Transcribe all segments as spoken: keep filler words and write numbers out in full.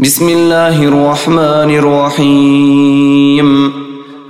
بسم الله الرحمن الرحيم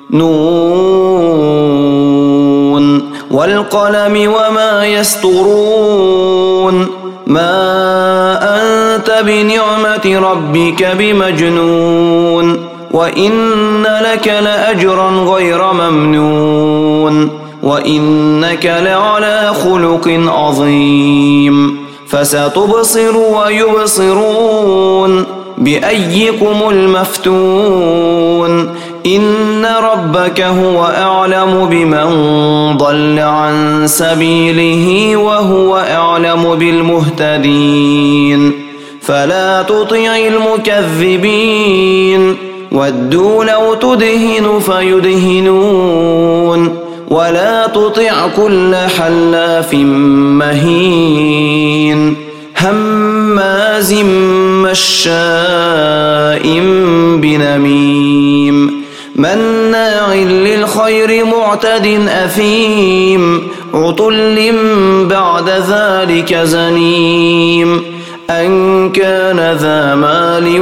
نون والقلم وما يسطرون ما أنت بنعمة ربك بمجنون وإن لك لأجرا غير ممنون وإنك لعلى خلق عظيم فستبصر ويبصرون بأيكم المفتون إن ربك هو أعلم بمن ضل عن سبيله وهو أعلم بالمهتدين فلا تطع المكذبين ودوا لو تدهن فيدهنون ولا تطع كل حلاف مهين هماز مشاء بنميم مناع للخير معتد أثيم عتل بعد ذلك زنيم أن كان ذا مال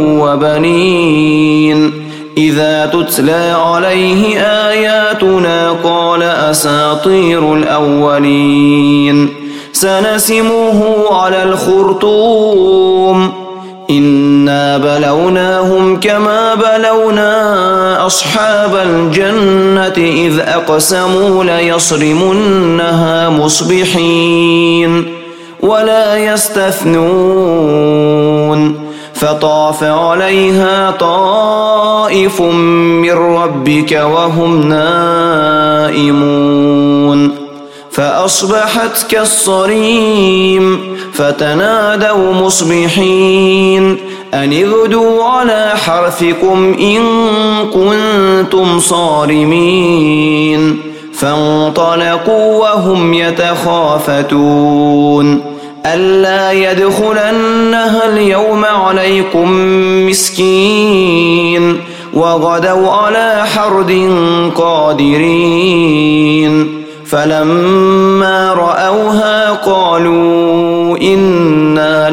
وبنين إذا تتلى عليه آياتنا قال أساطير الأولين سنسمه على الخرطوم إنا بلوناهم كما بلونا أصحاب الجنة إذ أقسموا ليصرمنها مصبحين ولا يستثنون فطاف عليها طائف من ربك وهم نائمون فأصبحت كالصريم فتنادوا مصبحين أن اغدوا على حرثكم إن كنتم صارمين فانطلقوا وهم يتخافتون ألا يدخلنها اليوم عليكم مسكين وغدوا على حرد قادرين فلما رأوها قالوا إنا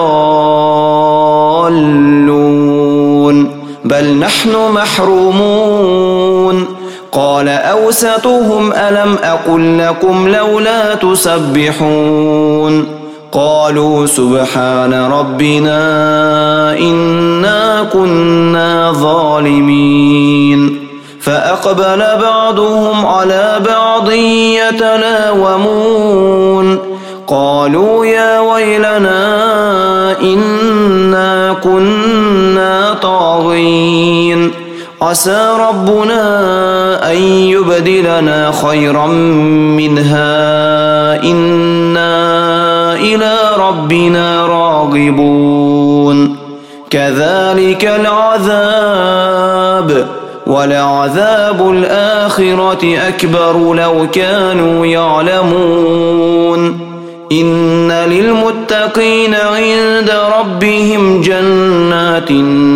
لضالون بل نحن محرومون قال أوسطهم ألم أقل لكم لولا تسبحون قالوا سبحان ربنا إنا كنا ظالمين فأقبل بعضهم على بعض يتلاومون قالوا يا ويلنا إنا كنا طاغين عسى ربنا أن يبدلنا خيرا منها إنا إلى ربنا راغبون كذلك العذاب ولعذاب الآخرة أكبر لو كانوا يعلمون إن للمتقين عند ربهم جنات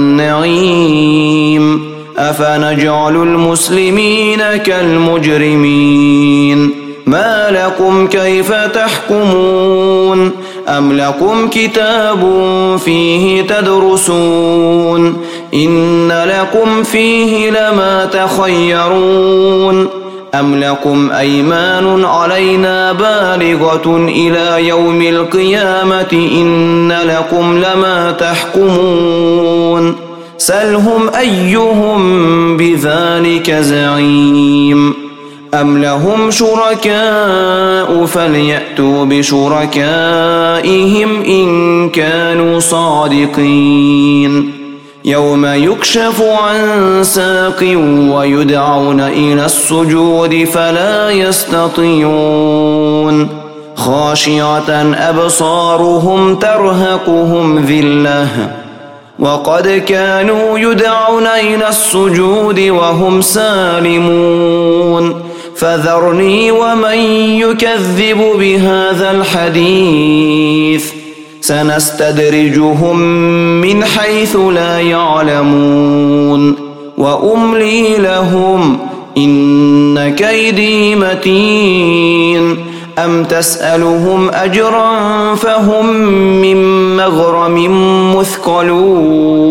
النعيم أفنجعل المسلمين كالمجرمين ما لكم كيف تحكمون أم لكم كتاب فيه تدرسون إن لكم فيه لما تخيرون أم لكم أيمان علينا بالغة إلى يوم القيامة إن لكم لما تحكمون سلهم أيهم بذلك زعيم أم لهم شركاء فليأتوا بشركائهم إن كانوا صادقين يوم يكشف عن ساق ويدعون إلى السجود فلا يستطيعون خاشعة أبصارهم ترهقهم ذلة وقد كانوا يدعون إلى السجود وهم سالمون فذرني ومن يكذب بهذا الحديث سنستدرجهم من حيث لا يعلمون وأملي لهم إن كيدي متين أم تسألهم أجرا فهم من مغرم مثقلون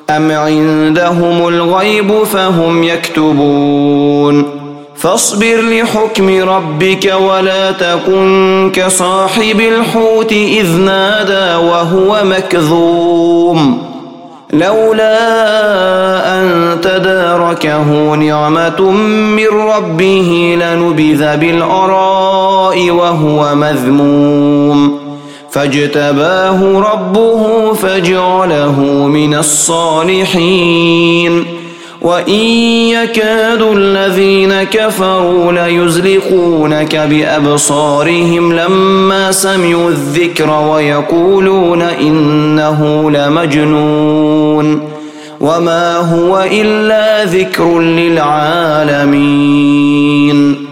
أم عندهم الغيب فهم يكتبون فاصبر لحكم ربك ولا تكن كصاحب الحوت إذ نادى وهو مكذوم لولا أن تداركه نعمة من ربه لنبذ بالعراء وهو مذموم فاجتباه ربه فجعله من الصالحين وإن يكاد الذين كفروا ليزلقونك بأبصارهم لما سمعوا الذكر ويقولون إنه لمجنون وما هو إلا ذكر للعالمين